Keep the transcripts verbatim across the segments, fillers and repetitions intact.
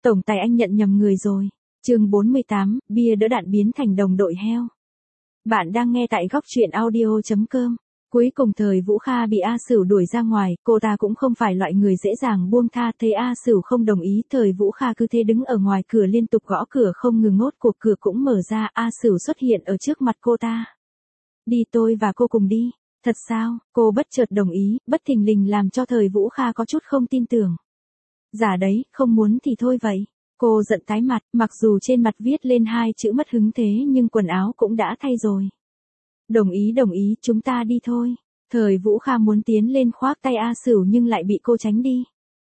Tổng tài anh nhận nhầm người rồi. Chương bốn mươi tám, bia đỡ đạn biến thành đồng đội heo. Bạn đang nghe tại góc truyện audio chấm com. Cuối cùng Thời Vũ Kha bị A Sửu đuổi ra ngoài, cô ta cũng không phải loại người dễ dàng buông tha, thấy A Sửu không đồng ý, Thời Vũ Kha cứ thế đứng ở ngoài cửa liên tục gõ cửa không ngừng, ngốt cuộc cửa cũng mở ra, A Sửu xuất hiện ở trước mặt cô ta. Đi, tôi và cô cùng đi. Thật sao? Cô bất chợt đồng ý, bất thình lình làm cho Thời Vũ Kha có chút không tin tưởng. Dạ đấy, không muốn thì thôi vậy. Cô giận tái mặt, mặc dù trên mặt viết lên hai chữ mất hứng thế nhưng quần áo cũng đã thay rồi. Đồng ý đồng ý, chúng ta đi thôi. Thời Vũ Kha muốn tiến lên khoác tay A Sửu nhưng lại bị cô tránh đi.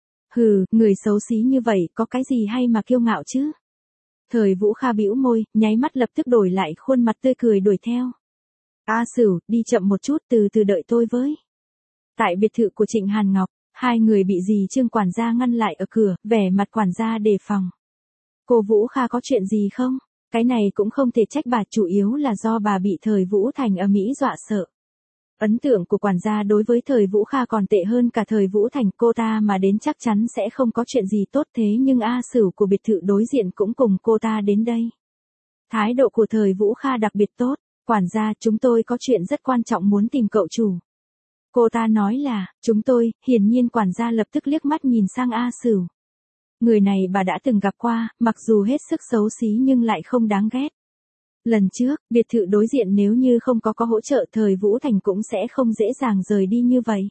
Hừ, người xấu xí như vậy có cái gì hay mà kiêu ngạo chứ? Thời Vũ Kha bĩu môi, nháy mắt lập tức đổi lại khuôn mặt tươi cười đuổi theo. A Sửu, đi chậm một chút, từ từ đợi tôi với. Tại biệt thự của Trịnh Hàn Ngọc, hai người bị dì Trương quản gia ngăn lại ở cửa, vẻ mặt quản gia đề phòng. Cô Vũ Kha có chuyện gì không? Cái này cũng không thể trách bà, chủ yếu là do bà bị Thời Vũ Thành ở Mỹ dọa sợ. Ấn tượng của quản gia đối với Thời Vũ Kha còn tệ hơn cả Thời Vũ Thành, cô ta mà đến chắc chắn sẽ không có chuyện gì tốt, thế nhưng A Sửu của biệt thự đối diện cũng cùng cô ta đến đây. Thái độ của Thời Vũ Kha đặc biệt tốt, quản gia, chúng tôi có chuyện rất quan trọng muốn tìm cậu chủ. Cô ta nói là, chúng tôi, hiển nhiên quản gia lập tức liếc mắt nhìn sang A Sửu. Người này bà đã từng gặp qua, mặc dù hết sức xấu xí nhưng lại không đáng ghét. Lần trước, biệt thự đối diện nếu như không có có hỗ trợ Thời Vũ Thành cũng sẽ không dễ dàng rời đi như vậy.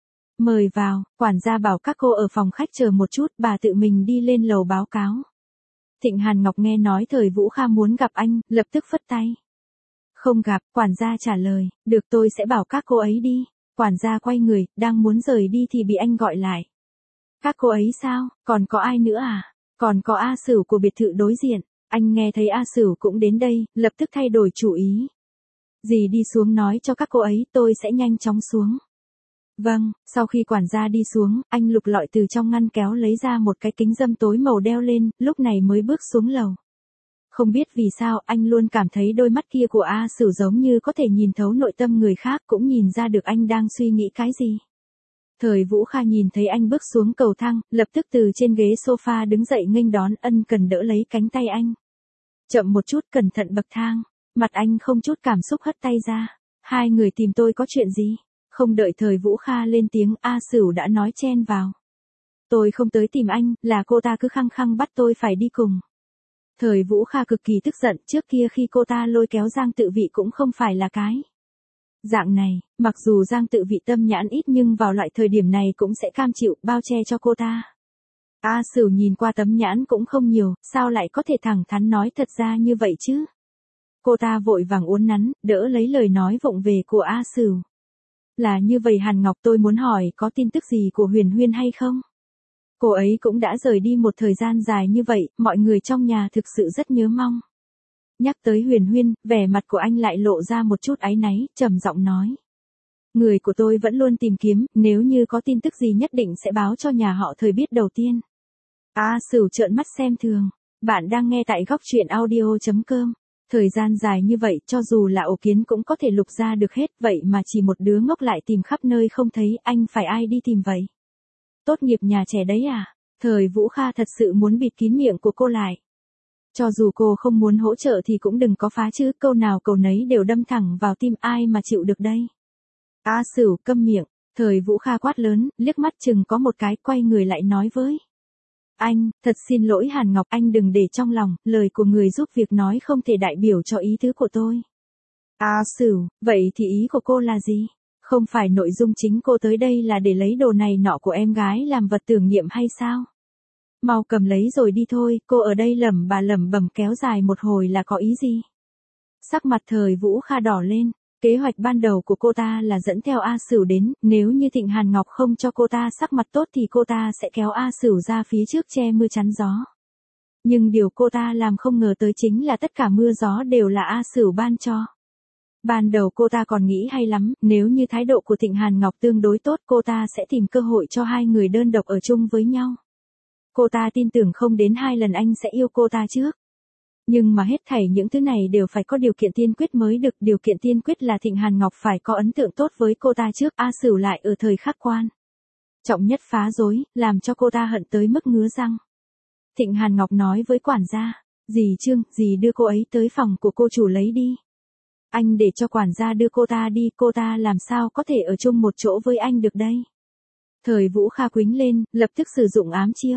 Mời vào, quản gia bảo các cô ở phòng khách chờ một chút, bà tự mình đi lên lầu báo cáo. Trịnh Hàn Ngọc nghe nói Thời Vũ Kha muốn gặp anh, lập tức phất tay. Không gặp, quản gia trả lời, được tôi sẽ bảo các cô ấy đi. Quản gia quay người, đang muốn rời đi thì bị anh gọi lại. Các cô ấy sao, còn có ai nữa à? Còn có A Sửu của biệt thự đối diện. Anh nghe thấy A Sửu cũng đến đây, lập tức thay đổi chủ ý. Dì đi xuống nói cho các cô ấy, tôi sẽ nhanh chóng xuống. Vâng, sau khi quản gia đi xuống, anh lục lọi từ trong ngăn kéo lấy ra một cái kính râm tối màu đeo lên, lúc này mới bước xuống lầu. Không biết vì sao, anh luôn cảm thấy đôi mắt kia của A Sửu giống như có thể nhìn thấu nội tâm người khác, cũng nhìn ra được anh đang suy nghĩ cái gì. Thời Vũ Kha nhìn thấy anh bước xuống cầu thang, lập tức từ trên ghế sofa đứng dậy nghênh đón, ân cần đỡ lấy cánh tay anh. Chậm một chút, cẩn thận bậc thang. Mặt anh không chút cảm xúc hất tay ra. Hai người tìm tôi có chuyện gì? Không đợi Thời Vũ Kha lên tiếng, A Sửu đã nói chen vào. Tôi không tới tìm anh, là cô ta cứ khăng khăng bắt tôi phải đi cùng. Thời Vũ Kha cực kỳ tức giận, trước kia khi cô ta lôi kéo Giang Tự Vị cũng không phải là cái dạng này, mặc dù Giang Tự Vị tâm nhãn ít nhưng vào loại thời điểm này cũng sẽ cam chịu, bao che cho cô ta. A Sửu nhìn qua tấm nhãn cũng không nhiều, sao lại có thể thẳng thắn nói thật ra như vậy chứ? Cô ta vội vàng uốn nắn, đỡ lấy lời nói vụng về của A Sửu. Là như vậy Hàn Ngọc, tôi muốn hỏi có tin tức gì của Huyền Huyên hay không? Cô ấy cũng đã rời đi một thời gian dài như vậy, mọi người trong nhà thực sự rất nhớ mong. Nhắc tới Huyền Huyên, vẻ mặt của anh lại lộ ra một chút áy náy, trầm giọng nói. Người của tôi vẫn luôn tìm kiếm, nếu như có tin tức gì nhất định sẽ báo cho nhà họ Thời biết đầu tiên. A Sửu trợn mắt xem thường. Bạn đang nghe tại góc truyện audio chấm com. Thời gian dài như vậy, cho dù là ổ kiến cũng có thể lục ra được hết, vậy mà chỉ một đứa ngốc lại tìm khắp nơi không thấy, anh phải ai đi tìm vậy? Tốt nghiệp nhà trẻ đấy à? Thời Vũ Kha thật sự muốn bịt kín miệng của cô lại. Cho dù cô không muốn hỗ trợ thì cũng đừng có phá chứ, câu nào câu nấy đều đâm thẳng vào tim, ai mà chịu được đây. A Sửu, câm miệng. Thời Vũ Kha quát lớn, liếc mắt chừng có một cái, quay người lại nói với. Anh, thật xin lỗi Hàn Ngọc, anh đừng để trong lòng, lời của người giúp việc nói không thể đại biểu cho ý tứ của tôi. A Sửu, vậy thì ý của cô là gì? Không phải nội dung chính cô tới đây là để lấy đồ này nọ của em gái làm vật tưởng niệm hay sao? Mau cầm lấy rồi đi thôi, cô ở đây lẩm bà lẩm bẩm kéo dài một hồi là có ý gì? Sắc mặt Thời Vũ Kha đỏ lên, kế hoạch ban đầu của cô ta là dẫn theo A Sửu đến, nếu như Trịnh Hàn Ngọc không cho cô ta sắc mặt tốt thì cô ta sẽ kéo A Sửu ra phía trước che mưa chắn gió. Nhưng điều cô ta làm không ngờ tới chính là tất cả mưa gió đều là A Sửu ban cho. Ban đầu cô ta còn nghĩ hay lắm, nếu như thái độ của Trịnh Hàn Ngọc tương đối tốt cô ta sẽ tìm cơ hội cho hai người đơn độc ở chung với nhau. Cô ta tin tưởng không đến hai lần anh sẽ yêu cô ta trước. Nhưng mà hết thảy những thứ này đều phải có điều kiện tiên quyết mới được, điều kiện tiên quyết là Trịnh Hàn Ngọc phải có ấn tượng tốt với cô ta trước, A Sửu lại ở thời khắc quan trọng nhất phá rối, làm cho cô ta hận tới mức ngứa răng. Thịnh Hàn Ngọc nói với quản gia, dì Trương, dì đưa cô ấy tới phòng của cô chủ lấy đi. Anh để cho quản gia đưa cô ta đi, cô ta làm sao có thể ở chung một chỗ với anh được đây. Thời Vũ Kha quýnh lên, lập tức sử dụng ám chiêu.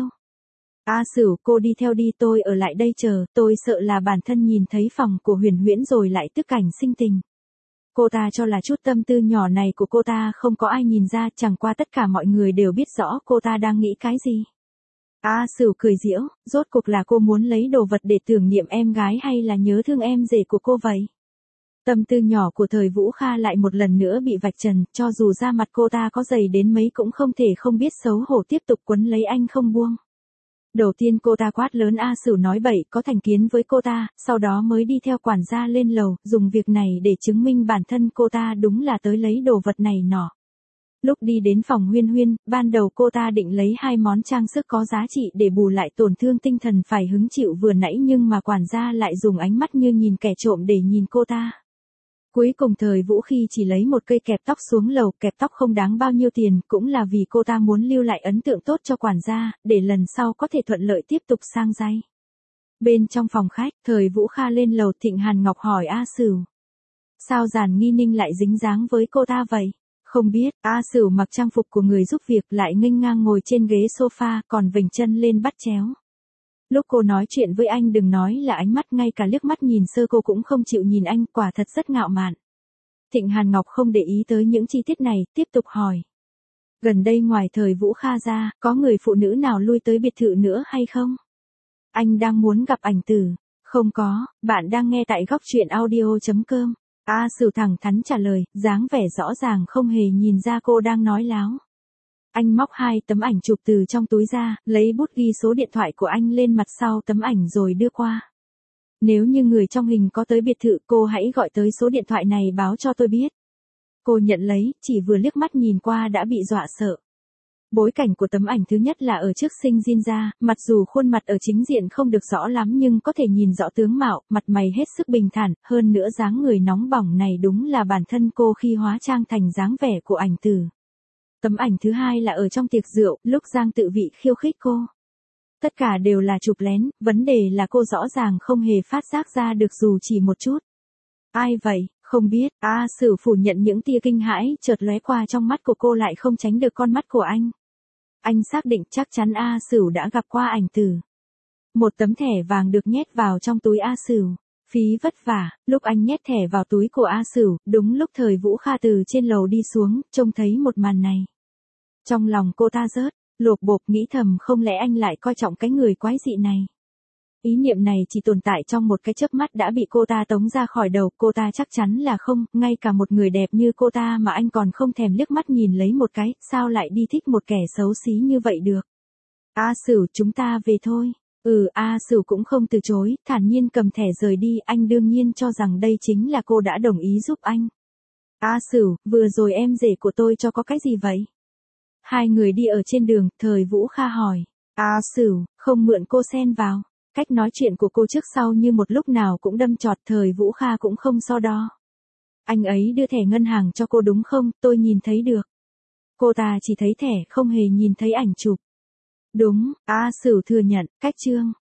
A Sửu, cô đi theo đi, tôi ở lại đây chờ, tôi sợ là bản thân nhìn thấy phòng của Huyền Huyễn rồi lại tức cảnh sinh tình. Cô ta cho là chút tâm tư nhỏ này của cô ta không có ai nhìn ra, chẳng qua tất cả mọi người đều biết rõ cô ta đang nghĩ cái gì. A Sửu cười giễu, rốt cuộc là cô muốn lấy đồ vật để tưởng niệm em gái hay là nhớ thương em rể của cô vậy? Tâm tư nhỏ của Thời Vũ Kha lại một lần nữa bị vạch trần, cho dù da mặt cô ta có dày đến mấy cũng không thể không biết xấu hổ tiếp tục quấn lấy anh không buông. Đầu tiên cô ta quát lớn A Sửu nói bậy, có thành kiến với cô ta, sau đó mới đi theo quản gia lên lầu, dùng việc này để chứng minh bản thân cô ta đúng là tới lấy đồ vật này nọ. Lúc đi đến phòng Huyên Huyên, ban đầu cô ta định lấy hai món trang sức có giá trị để bù lại tổn thương tinh thần phải hứng chịu vừa nãy, nhưng mà quản gia lại dùng ánh mắt như nhìn kẻ trộm để nhìn cô ta. Cuối cùng Thời Vũ khi chỉ lấy một cây kẹp tóc xuống lầu, kẹp tóc không đáng bao nhiêu tiền, cũng là vì cô ta muốn lưu lại ấn tượng tốt cho quản gia, để lần sau có thể thuận lợi tiếp tục sang giày. Bên trong phòng khách, Thời Vũ Kha lên lầu, Thịnh Hàn Ngọc hỏi A Sửu. Sao Giản Nghi Ninh lại dính dáng với cô ta vậy? Không biết, A Sửu mặc trang phục của người giúp việc lại nghênh ngang ngồi trên ghế sofa, còn vểnh chân lên bắt chéo. Lúc cô nói chuyện với anh đừng nói là ánh mắt, ngay cả liếc mắt nhìn sơ cô cũng không chịu nhìn anh, quả thật rất ngạo mạn. Thịnh Hàn Ngọc không để ý tới những chi tiết này, tiếp tục hỏi. Gần đây ngoài Thời Vũ Kha ra, có người phụ nữ nào lui tới biệt thự nữa hay không? Anh đang muốn gặp ảnh tử. Không có, bạn đang nghe tại góc truyện audio chấm com. A Sửu thẳng thắn trả lời, dáng vẻ rõ ràng không hề nhìn ra cô đang nói láo. Anh móc hai tấm ảnh chụp từ trong túi ra, lấy bút ghi số điện thoại của anh lên mặt sau tấm ảnh rồi đưa qua. Nếu như người trong hình có tới biệt thự, cô hãy gọi tới số điện thoại này báo cho tôi biết. Cô nhận lấy, chỉ vừa liếc mắt nhìn qua đã bị dọa sợ. Bối cảnh của tấm ảnh thứ nhất là ở trước sinh Jin ra, mặc dù khuôn mặt ở chính diện không được rõ lắm nhưng có thể nhìn rõ tướng mạo, mặt mày hết sức bình thản, hơn nữa dáng người nóng bỏng này đúng là bản thân cô khi hóa trang thành dáng vẻ của ảnh tử. Tấm ảnh thứ hai là ở trong tiệc rượu, lúc Giang Tự Vị khiêu khích cô. Tất cả đều là chụp lén, vấn đề là cô rõ ràng không hề phát giác ra được dù chỉ một chút. Ai vậy, không biết, A Sửu phủ nhận, những tia kinh hãi chợt lóe qua trong mắt của cô lại không tránh được con mắt của anh. Anh xác định chắc chắn A Sửu đã gặp qua ảnh tử. Một tấm thẻ vàng được nhét vào trong túi A Sửu. Phí vất vả, lúc anh nhét thẻ vào túi của A Sửu, đúng lúc Thời Vũ Kha từ trên lầu đi xuống, trông thấy một màn này. Trong lòng cô ta rớt, lột bột, nghĩ thầm không lẽ anh lại coi trọng cái người quái dị này. Ý niệm này chỉ tồn tại trong một cái chớp mắt đã bị cô ta tống ra khỏi đầu, cô ta chắc chắn là không, ngay cả một người đẹp như cô ta mà anh còn không thèm liếc mắt nhìn lấy một cái, sao lại đi thích một kẻ xấu xí như vậy được. A Sửu, chúng ta về thôi. Ừ, A Sửu cũng không từ chối, thản nhiên cầm thẻ rời đi, anh đương nhiên cho rằng đây chính là cô đã đồng ý giúp anh. A Sửu, vừa rồi em rể của tôi cho có cái gì vậy? Hai người đi ở trên đường, Thời Vũ Kha hỏi. A Sửu, không mượn cô xen vào. Cách nói chuyện của cô trước sau như một lúc nào cũng đâm chọt, Thời Vũ Kha cũng không so đo. Anh ấy đưa thẻ ngân hàng cho cô đúng không, tôi nhìn thấy được. Cô ta chỉ thấy thẻ, không hề nhìn thấy ảnh chụp. Đúng, A Sửu thừa nhận, cách chương.